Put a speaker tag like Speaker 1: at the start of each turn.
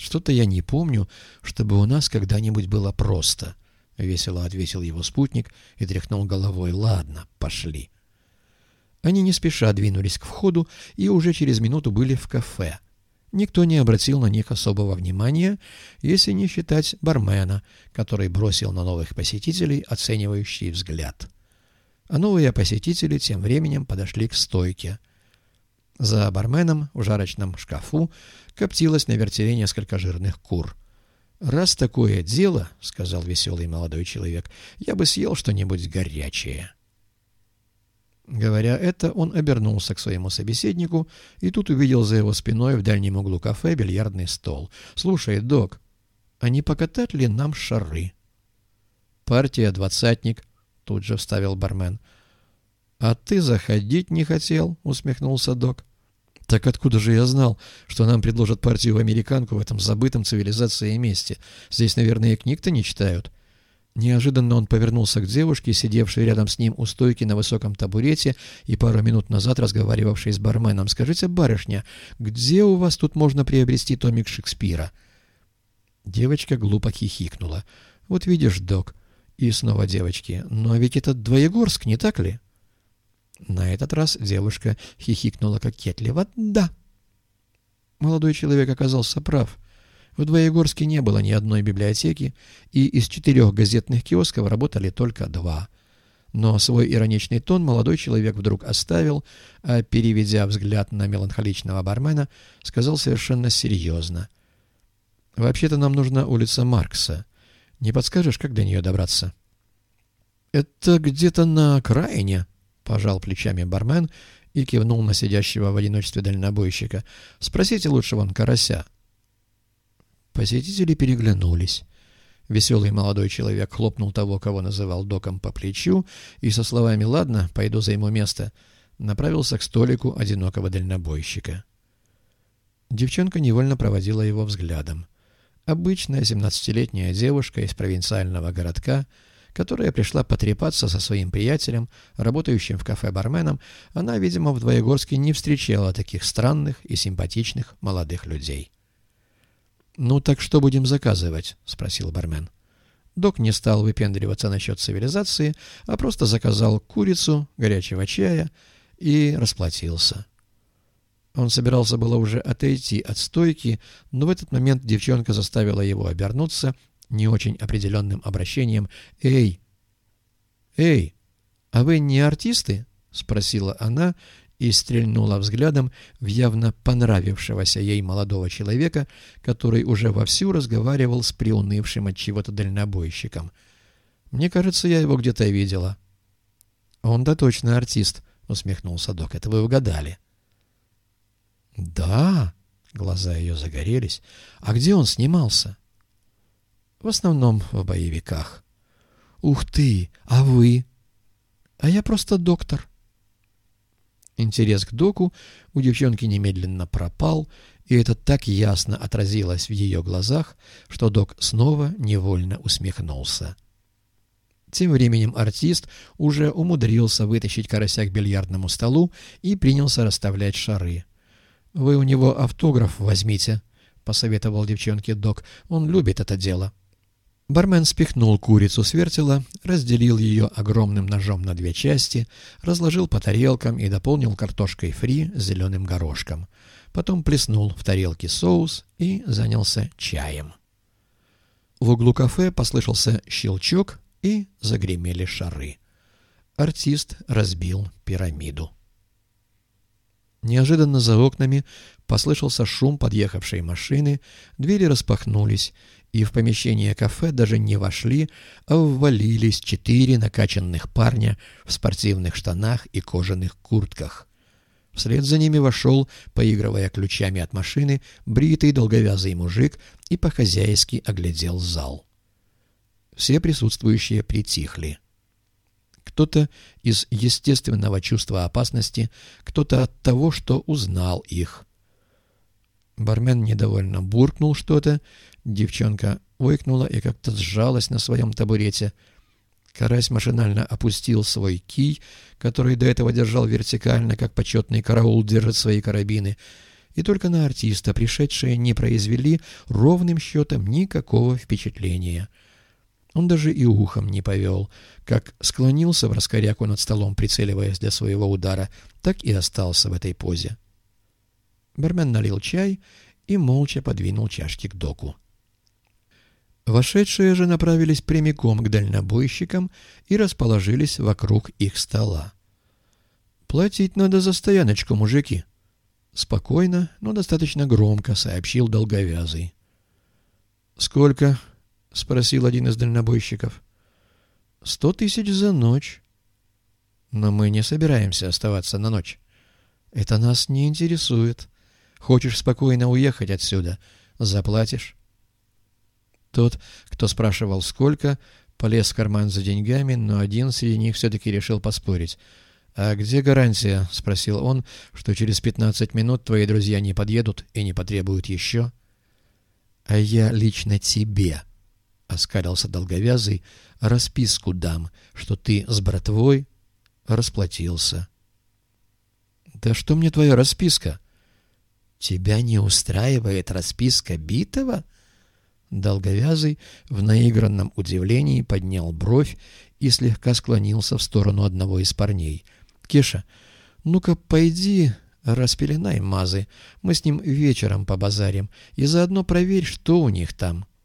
Speaker 1: «Что-то я не помню, чтобы у нас когда-нибудь было просто», — весело ответил его спутник и тряхнул головой. «Ладно, пошли». Они не спеша двинулись к входу и уже через минуту были в кафе. Никто не обратил на них особого внимания, если не считать бармена, который бросил на новых посетителей оценивающий взгляд. А новые посетители тем временем подошли к стойке. За барменом в жарочном шкафу коптилось на вертеле несколько жирных кур. «Раз такое дело, — сказал веселый молодой человек, — я бы съел что-нибудь горячее». Говоря это, он обернулся к своему собеседнику и тут увидел за его спиной в дальнем углу кафе бильярдный стол. «Слушай, док, а не покатать ли нам шары?» «Партия двадцатник», — тут же вставил бармен. «А ты заходить не хотел?» — усмехнулся док. «Так откуда же я знал, что нам предложат партию в американку в этом забытом цивилизации месте? Здесь, наверное, и книг-то не читают». Неожиданно он повернулся к девушке, сидевшей рядом с ним у стойки на высоком табурете и пару минут назад разговаривавшей с барменом. «Скажите, барышня, где у вас тут можно приобрести томик Шекспира?» Девочка глупо хихикнула. «Вот видишь, док». И снова девочки. «Но ведь это Двоегорск, не так ли?» На этот раз девушка хихикнула кокетливо. «Да». Молодой человек оказался прав. В Двоегорске не было ни одной библиотеки, и из 4 газетных киосков работали только 2. Но свой ироничный тон молодой человек вдруг оставил, а, переведя взгляд на меланхоличного бармена, сказал совершенно серьезно. «Вообще-то нам нужна улица Маркса. Не подскажешь, как до нее добраться?» «Это где-то на окраине», — пожал плечами бармен и кивнул на сидящего в одиночестве дальнобойщика. «Спросите лучше вон Карася». Посетители переглянулись. Веселый молодой человек хлопнул того, кого называл доком, по плечу и со словами «Ладно, пойду займу место», направился к столику одинокого дальнобойщика. Девчонка невольно проводила его взглядом. Обычная 17-летняя девушка из провинциального городка, которая пришла потрепаться со своим приятелем, работающим в кафе барменом, она, видимо, в Двоегорске не встречала таких странных и симпатичных молодых людей. «Ну так что будем заказывать?» — спросил бармен. Док не стал выпендриваться насчет цивилизации, а просто заказал курицу, горячего чая и расплатился. Он собирался было уже отойти от стойки, но в этот момент девчонка заставила его обернуться не очень определенным обращением. «Эй! Эй! А вы не артисты?» — спросила она и стрельнула взглядом в явно понравившегося ей молодого человека, который уже вовсю разговаривал с приунывшим от чего-то дальнобойщиком. «Мне кажется, я его где-то видела». «Он-то точно артист», — усмехнулся док. «Это вы угадали». «Да?» — глаза ее загорелись. «А где он снимался?» «В основном в боевиках». «Ух ты! А вы?» «А я просто доктор». Интерес к доку у девчонки немедленно пропал, и это так ясно отразилось в ее глазах, что док снова невольно усмехнулся. Тем временем артист уже умудрился вытащить карася к бильярдному столу и принялся расставлять шары. «Вы у него автограф возьмите», — посоветовал девчонке док. «Он любит это дело». Бармен спихнул курицу с вертела, разделил ее огромным ножом на 2 части, разложил по тарелкам и дополнил картошкой фри с зеленым горошком. Потом плеснул в тарелки соус и занялся чаем. В углу кафе послышался щелчок и загремели шары. Артист разбил пирамиду. Неожиданно за окнами послышался шум подъехавшей машины, двери распахнулись, и в помещение кафе даже не вошли, а ввалились 4 накачанных парня в спортивных штанах и кожаных куртках. Вслед за ними вошел, поигрывая ключами от машины, бритый долговязый мужик и по-хозяйски оглядел зал. Все присутствующие притихли. Кто-то из естественного чувства опасности, кто-то от того, что узнал их. Бармен недовольно буркнул что-то, девчонка ойкнула и как-то сжалась на своем табурете. Карась машинально опустил свой кий, который до этого держал вертикально, как почетный караул держит свои карабины, и только на артиста пришедшие не произвели ровным счетом никакого впечатления. Он даже и ухом не повел, как склонился в раскоряку над столом, прицеливаясь для своего удара, так и остался в этой позе. Бармен налил чай и молча подвинул чашки к доку. Вошедшие же направились прямиком к дальнобойщикам и расположились вокруг их стола. «Платить надо за стояночку, мужики», — спокойно, но достаточно громко сообщил долговязый. «Сколько?» — спросил один из дальнобойщиков. 100 000 за ночь». «Но мы не собираемся оставаться на ночь. Это нас не интересует. Хочешь спокойно уехать отсюда — заплатишь». Тот, кто спрашивал «сколько», полез в карман за деньгами, но один среди них все-таки решил поспорить. «А где гарантия?» — спросил он, — «что через 15 минут твои друзья не подъедут и не потребуют еще?» «А я лично тебе», — оскалился долговязый, — «расписку дам, что ты с братвой расплатился». «Да что мне твоя расписка?» «Тебя не устраивает расписка битого?» Долговязый в наигранном удивлении поднял бровь и слегка склонился в сторону одного из парней. «Кеша, ну-ка пойди распеленай мазы, мы с ним вечером побазарим, и заодно проверь, что у них там».